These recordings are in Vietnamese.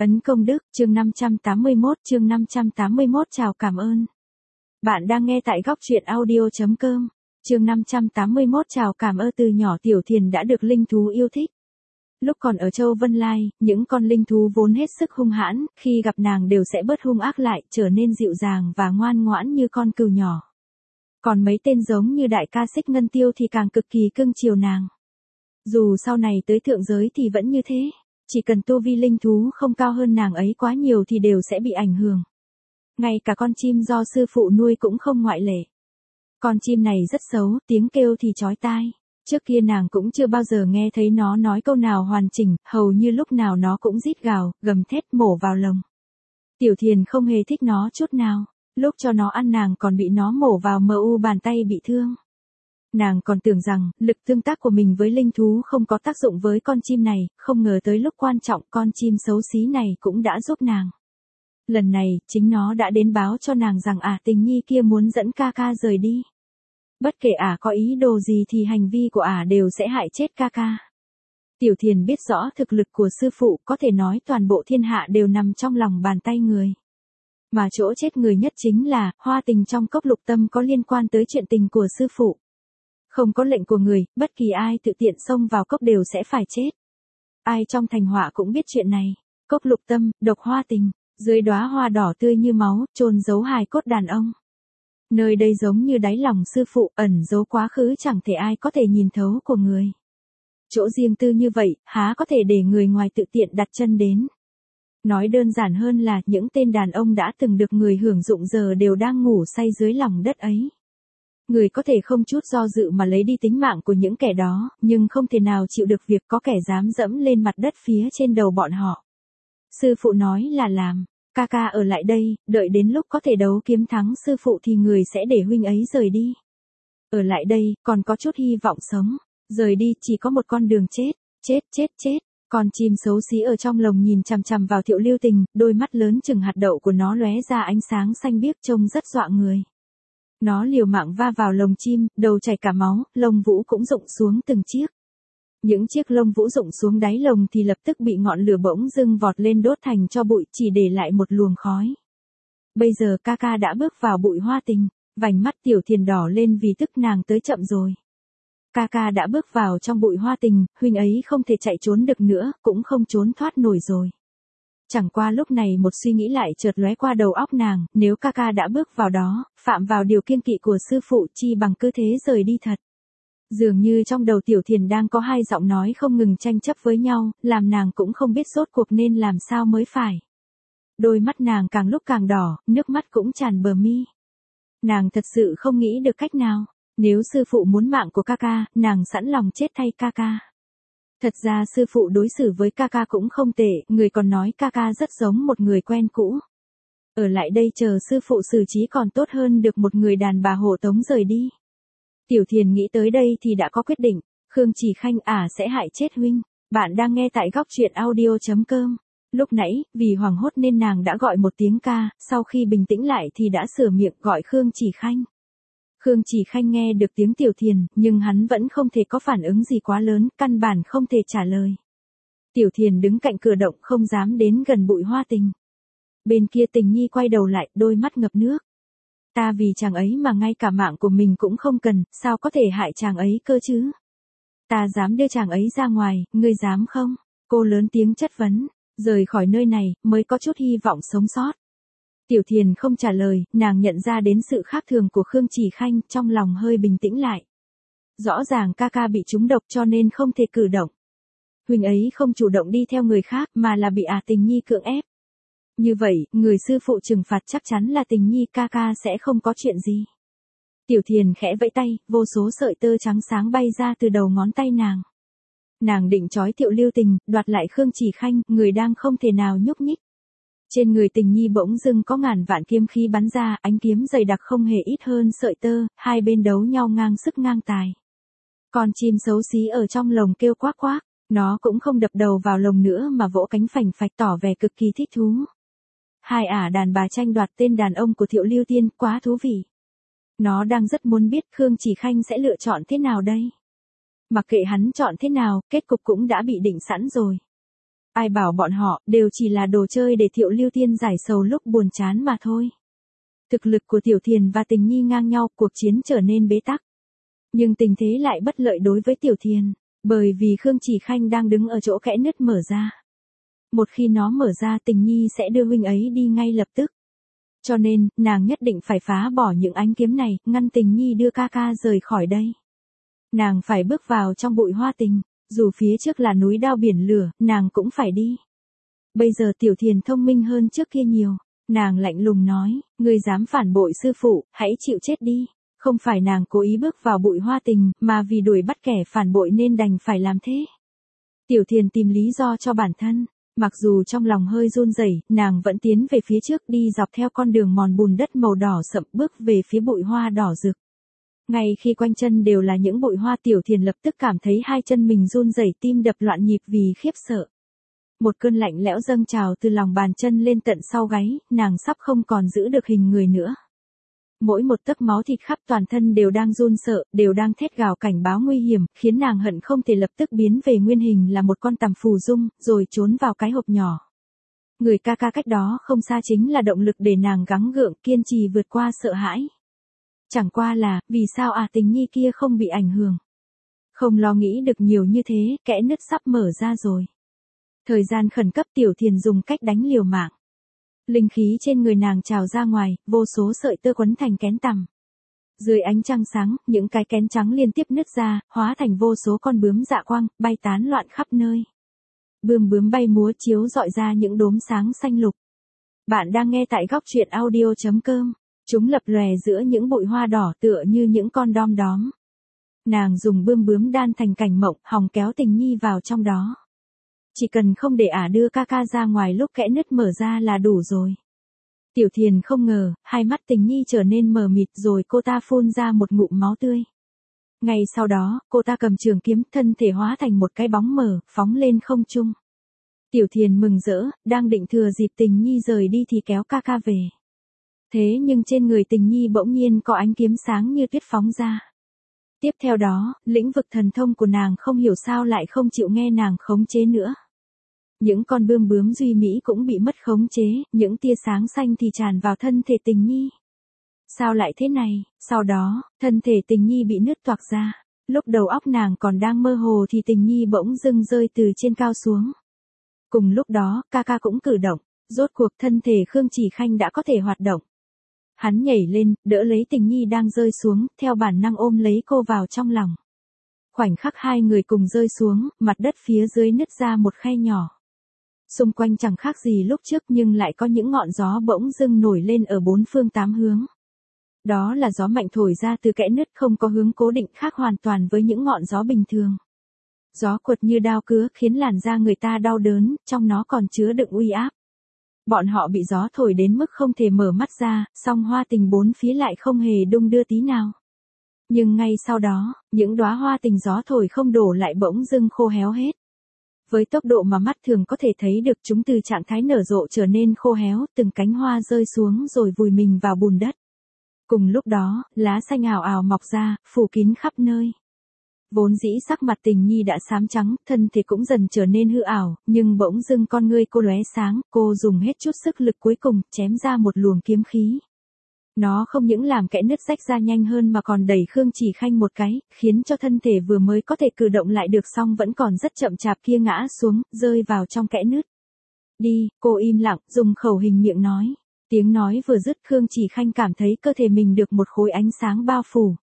Ấn công đức, chương 581 chào cảm ơn. Bạn đang nghe tại góc truyện audio.com. Chương 581 chào cảm ơn. Từ nhỏ Tiểu Thiền đã được linh thú yêu thích. Lúc còn ở Châu Vân Lai, những con linh thú vốn hết sức hung hãn, khi gặp nàng đều sẽ bớt hung ác lại, trở nên dịu dàng và ngoan ngoãn như con cừu nhỏ. Còn mấy tên giống như đại ca Xích Ngân Tiêu thì càng cực kỳ cưng chiều nàng. Dù sau này tới thượng giới thì vẫn như thế. Chỉ cần tu vi linh thú không cao hơn nàng ấy quá nhiều thì đều sẽ bị ảnh hưởng. Ngay cả con chim do sư phụ nuôi cũng không ngoại lệ. Con chim này rất xấu, tiếng kêu thì chói tai. Trước kia nàng cũng chưa bao giờ nghe thấy nó nói câu nào hoàn chỉnh, hầu như lúc nào nó cũng rít gào, gầm thét mổ vào lồng. Tiểu Thiền không hề thích nó chút nào. Lúc cho nó ăn nàng còn bị nó mổ vào bàn tay bị thương. Nàng còn tưởng rằng, lực tương tác của mình với linh thú không có tác dụng với con chim này, không ngờ tới lúc quan trọng con chim xấu xí này cũng đã giúp nàng. Lần này, chính nó đã đến báo cho nàng rằng tình nhi kia muốn dẫn ca ca rời đi. Bất kể có ý đồ gì thì hành vi của đều sẽ hại chết ca ca. Tiểu Thiền biết rõ thực lực của sư phụ, có thể nói toàn bộ thiên hạ đều nằm trong lòng bàn tay người. Mà chỗ chết người nhất chính là, hoa tình trong cốc lục tâm có liên quan tới chuyện tình của sư phụ. Không có lệnh của người, bất kỳ ai tự tiện xông vào cốc đều sẽ phải chết. Ai trong thành họa cũng biết chuyện này. Cốc lục tâm, độc hoa tình, dưới đóa hoa đỏ tươi như máu, chôn giấu hài cốt đàn ông. Nơi đây giống như đáy lòng sư phụ, ẩn giấu quá khứ chẳng thể ai có thể nhìn thấu của người. Chỗ riêng tư như vậy, há có thể để người ngoài tự tiện đặt chân đến. Nói đơn giản hơn là những tên đàn ông đã từng được người hưởng dụng giờ đều đang ngủ say dưới lòng đất ấy. Người có thể không chút do dự mà lấy đi tính mạng của những kẻ đó, nhưng không thể nào chịu được việc có kẻ dám dẫm lên mặt đất phía trên đầu bọn họ. Sư phụ nói là làm, ca ca ở lại đây, đợi đến lúc có thể đấu kiếm thắng sư phụ thì người sẽ để huynh ấy rời đi. Ở lại đây, còn có chút hy vọng sống, rời đi chỉ có một con đường chết. Con chim xấu xí ở trong lồng nhìn chằm chằm vào Thiệu Lưu Tình, đôi mắt lớn chừng hạt đậu của nó lóe ra ánh sáng xanh biếc trông rất dọa người. Nó liều mạng va vào lồng chim, đầu chảy cả máu, lông vũ cũng rụng xuống từng chiếc. Những chiếc lông vũ rụng xuống đáy lồng thì lập tức bị ngọn lửa bỗng dưng vọt lên đốt thành cho bụi, chỉ để lại một luồng khói. Bây giờ ca ca đã bước vào bụi hoa tình, vành mắt Tiểu Thiền đỏ lên vì tức nàng tới chậm rồi. Ca ca đã bước vào trong bụi hoa tình, huynh ấy không thể chạy trốn được nữa, cũng không trốn thoát nổi rồi. Chẳng qua lúc này một suy nghĩ lại chợt lóe qua đầu óc nàng, nếu ca ca đã bước vào đó, phạm vào điều kiêng kỵ của sư phụ chi bằng cứ thế rời đi thật. Dường như trong đầu Tiểu Thiền đang có hai giọng nói không ngừng tranh chấp với nhau, làm nàng cũng không biết rốt cuộc nên làm sao mới phải. Đôi mắt nàng càng lúc càng đỏ, nước mắt cũng tràn bờ mi. Nàng thật sự không nghĩ được cách nào. Nếu sư phụ muốn mạng của ca ca, nàng sẵn lòng chết thay ca ca. Thật ra sư phụ đối xử với ca ca cũng không tệ, người còn nói ca ca rất giống một người quen cũ. Ở lại đây chờ sư phụ xử trí còn tốt hơn được một người đàn bà hộ tống rời đi. Tiểu Thiền nghĩ tới đây thì đã có quyết định, Khương Chỉ Khanh sẽ hại chết huynh. Bạn đang nghe tại góc truyện audio.com. Lúc nãy, vì hoảng hốt nên nàng đã gọi một tiếng ca, sau khi bình tĩnh lại thì đã sửa miệng gọi Khương Chỉ Khanh. Khương Chỉ Khanh nghe được tiếng Tiểu Thiền, nhưng hắn vẫn không thể có phản ứng gì quá lớn, căn bản không thể trả lời. Tiểu Thiền đứng cạnh cửa động không dám đến gần bụi hoa tình. Bên kia Tình Nhi quay đầu lại, đôi mắt ngập nước. Ta vì chàng ấy mà ngay cả mạng của mình cũng không cần, sao có thể hại chàng ấy cơ chứ? Ta dám đưa chàng ấy ra ngoài, ngươi dám không? Cô lớn tiếng chất vấn, rời khỏi nơi này, mới có chút hy vọng sống sót. Tiểu Thiền không trả lời, nàng nhận ra đến sự khác thường của Khương Chỉ Khanh, trong lòng hơi bình tĩnh lại. Rõ ràng ca ca bị trúng độc cho nên không thể cử động. Huynh ấy không chủ động đi theo người khác mà là bị Tình Nhi cưỡng ép. Như vậy, người sư phụ trừng phạt chắc chắn là Tình Nhi, ca ca sẽ không có chuyện gì. Tiểu Thiền khẽ vẫy tay, vô số sợi tơ trắng sáng bay ra từ đầu ngón tay nàng. Nàng định trói Thiệu Lưu Tình, đoạt lại Khương Chỉ Khanh, người đang không thể nào nhúc nhích. Trên người Tình Nhi bỗng dưng có ngàn vạn kiếm khí bắn ra, ánh kiếm dày đặc không hề ít hơn sợi tơ, hai bên đấu nhau ngang sức ngang tài. Con chim xấu xí ở trong lồng kêu quác quác, nó cũng không đập đầu vào lồng nữa mà vỗ cánh phành phạch tỏ vẻ cực kỳ thích thú. Hai đàn bà tranh đoạt tên đàn ông của Thiệu Lưu Tiên, quá thú vị. Nó đang rất muốn biết Khương Chỉ Khanh sẽ lựa chọn thế nào đây. Mặc kệ hắn chọn thế nào, kết cục cũng đã bị định sẵn rồi. Ai bảo bọn họ, đều chỉ là đồ chơi để Thiệu Lưu Tiên giải sầu lúc buồn chán mà thôi. Thực lực của Tiểu Thiền và Tình Nhi ngang nhau, cuộc chiến trở nên bế tắc. Nhưng tình thế lại bất lợi đối với Tiểu Thiền, bởi vì Khương Chỉ Khanh đang đứng ở chỗ kẽ nứt mở ra. Một khi nó mở ra, Tình Nhi sẽ đưa huynh ấy đi ngay lập tức. Cho nên, nàng nhất định phải phá bỏ những ánh kiếm này, ngăn Tình Nhi đưa ca ca rời khỏi đây. Nàng phải bước vào trong bụi hoa tình, dù phía trước là núi đao biển lửa, nàng cũng phải đi. Bây giờ Tiểu Thiền thông minh hơn trước kia nhiều, nàng lạnh lùng nói, ngươi dám phản bội sư phụ, hãy chịu chết đi. Không phải nàng cố ý bước vào bụi hoa tình, mà vì đuổi bắt kẻ phản bội nên đành phải làm thế. Tiểu Thiền tìm lý do cho bản thân, mặc dù trong lòng hơi run rẩy, nàng vẫn tiến về phía trước, đi dọc theo con đường mòn bùn đất màu đỏ sậm, bước về phía bụi hoa đỏ rực. Ngay khi quanh chân đều là những bụi hoa, Tiểu Thiền lập tức cảm thấy hai chân mình run rẩy, tim đập loạn nhịp vì khiếp sợ. Một cơn lạnh lẽo dâng trào từ lòng bàn chân lên tận sau gáy, nàng sắp không còn giữ được hình người nữa. Mỗi một tấc máu thịt khắp toàn thân đều đang run sợ, đều đang thét gào cảnh báo nguy hiểm, khiến nàng hận không thể lập tức biến về nguyên hình là một con tằm phù dung, rồi trốn vào cái hộp nhỏ. Người ca ca cách đó không xa chính là động lực để nàng gắng gượng kiên trì vượt qua sợ hãi. Chẳng qua là, vì sao Tình Nhi kia không bị ảnh hưởng? Không lo nghĩ được nhiều như thế, kẽ nứt sắp mở ra rồi. Thời gian khẩn cấp, Tiểu Thiền dùng cách đánh liều mạng. Linh khí trên người nàng trào ra ngoài, vô số sợi tơ quấn thành kén tằm. Dưới ánh trăng sáng, những cái kén trắng liên tiếp nứt ra, hóa thành vô số con bướm dạ quang, bay tán loạn khắp nơi. Bướm bay múa chiếu rọi ra những đốm sáng xanh lục. Bạn đang nghe tại Góc Truyện Audio.com. Chúng lập lòe giữa những bụi hoa đỏ tựa như những con đom đóm. Nàng dùng bướm đan thành cảnh mộng, hòng kéo Tình Nhi vào trong đó. Chỉ cần không để đưa ca ca ra ngoài lúc kẽ nứt mở ra là đủ rồi. Tiểu Thiền không ngờ, hai mắt Tình Nhi trở nên mờ mịt, rồi cô ta phun ra một ngụm máu tươi. Ngay sau đó, cô ta cầm trường kiếm, thân thể hóa thành một cái bóng mờ, phóng lên không trung. Tiểu Thiền mừng rỡ, đang định thừa dịp Tình Nhi rời đi thì kéo ca ca về. Thế nhưng trên người Tình Nhi bỗng nhiên có ánh kiếm sáng như tuyết phóng ra. Tiếp theo đó, lĩnh vực thần thông của nàng không hiểu sao lại không chịu nghe nàng khống chế nữa. Những con bướm duy mỹ cũng bị mất khống chế, những tia sáng xanh thì tràn vào thân thể Tình Nhi. Sao lại thế này? Sau đó, thân thể Tình Nhi bị nứt toạc ra. Lúc đầu óc nàng còn đang mơ hồ thì Tình Nhi bỗng dưng rơi từ trên cao xuống. Cùng lúc đó, ca ca cũng cử động, rốt cuộc thân thể Khương Chỉ Khanh đã có thể hoạt động. Hắn nhảy lên, đỡ lấy Tình Nhi đang rơi xuống, theo bản năng ôm lấy cô vào trong lòng. Khoảnh khắc hai người cùng rơi xuống, mặt đất phía dưới nứt ra một khe nhỏ. Xung quanh chẳng khác gì lúc trước, nhưng lại có những ngọn gió bỗng dưng nổi lên ở bốn phương tám hướng. Đó là gió mạnh thổi ra từ kẽ nứt, không có hướng cố định, khác hoàn toàn với những ngọn gió bình thường. Gió quật như đao cứa, khiến làn da người ta đau đớn, trong nó còn chứa đựng uy áp. Bọn họ bị gió thổi đến mức không thể mở mắt ra, song hoa tình bốn phía lại không hề đung đưa tí nào. Nhưng ngay sau đó, những đóa hoa tình gió thổi không đổ lại bỗng dưng khô héo hết. Với tốc độ mà mắt thường có thể thấy được, chúng từ trạng thái nở rộ trở nên khô héo, từng cánh hoa rơi xuống rồi vùi mình vào bùn đất. Cùng lúc đó, lá xanh ào ào mọc ra, phủ kín khắp nơi. Vốn dĩ sắc mặt Tình Nhi đã xám trắng, thân thể cũng dần trở nên hư ảo, nhưng bỗng dưng con ngươi cô lóe sáng, cô dùng hết chút sức lực cuối cùng, chém ra một luồng kiếm khí. Nó không những làm kẽ nứt rách ra nhanh hơn mà còn đẩy Khương Chỉ Khanh một cái, khiến cho thân thể vừa mới có thể cử động lại được song vẫn còn rất chậm chạp kia ngã xuống, rơi vào trong kẽ nứt. Đi, cô im lặng, dùng khẩu hình miệng nói. Tiếng nói vừa dứt, Khương Chỉ Khanh cảm thấy cơ thể mình được một khối ánh sáng bao phủ.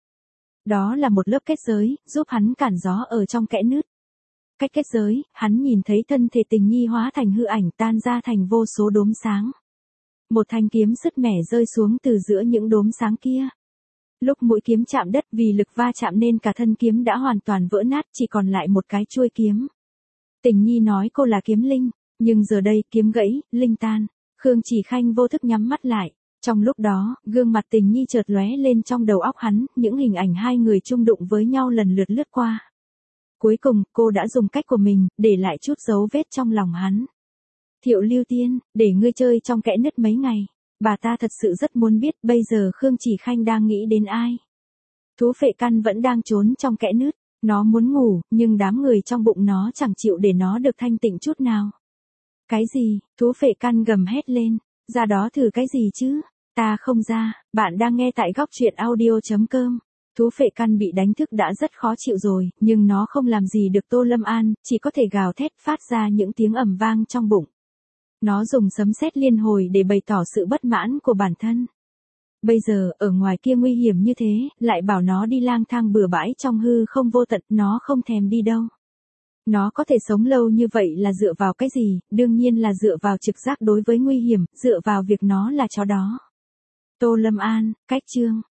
Đó là một lớp kết giới, giúp hắn cản gió ở trong kẽ nứt. Cách kết giới, hắn nhìn thấy thân thể Tình Nhi hóa thành hư ảnh, tan ra thành vô số đốm sáng. Một thanh kiếm sứt mẻ rơi xuống từ giữa những đốm sáng kia. Lúc mũi kiếm chạm đất, vì lực va chạm nên cả thân kiếm đã hoàn toàn vỡ nát, chỉ còn lại một cái chuôi kiếm. Tình Nhi nói cô là kiếm linh, nhưng giờ đây kiếm gãy, linh tan. Khương Chỉ Khanh vô thức nhắm mắt lại. Trong lúc đó, gương mặt Tình Nhi chợt lóe lên trong đầu óc hắn, những hình ảnh hai người chung đụng với nhau lần lượt lướt qua. Cuối cùng, cô đã dùng cách của mình, để lại chút dấu vết trong lòng hắn. Thiệu Lưu Tiên, để ngươi chơi trong kẽ nứt mấy ngày. Bà ta thật sự rất muốn biết bây giờ Khương Chỉ Khanh đang nghĩ đến ai. Thú phệ căn vẫn đang trốn trong kẽ nứt. Nó muốn ngủ, nhưng đám người trong bụng nó chẳng chịu để nó được thanh tịnh chút nào. Cái gì? Thú phệ căn gầm hét lên. Ra đó thử cái gì chứ? Ta không ra. Bạn đang nghe tại góc truyện audio.com. Thú phệ căn bị đánh thức đã rất khó chịu rồi, nhưng nó không làm gì được Tô Lâm An, chỉ có thể gào thét phát ra những tiếng ầm vang trong bụng. Nó dùng sấm sét liên hồi để bày tỏ sự bất mãn của bản thân. Bây giờ, ở ngoài kia nguy hiểm như thế, lại bảo nó đi lang thang bừa bãi trong hư không vô tận, nó không thèm đi đâu. Nó có thể sống lâu như vậy là dựa vào cái gì? Đương nhiên là dựa vào trực giác đối với nguy hiểm, dựa vào việc nó là chó đó. Tô Lâm An, cách chương.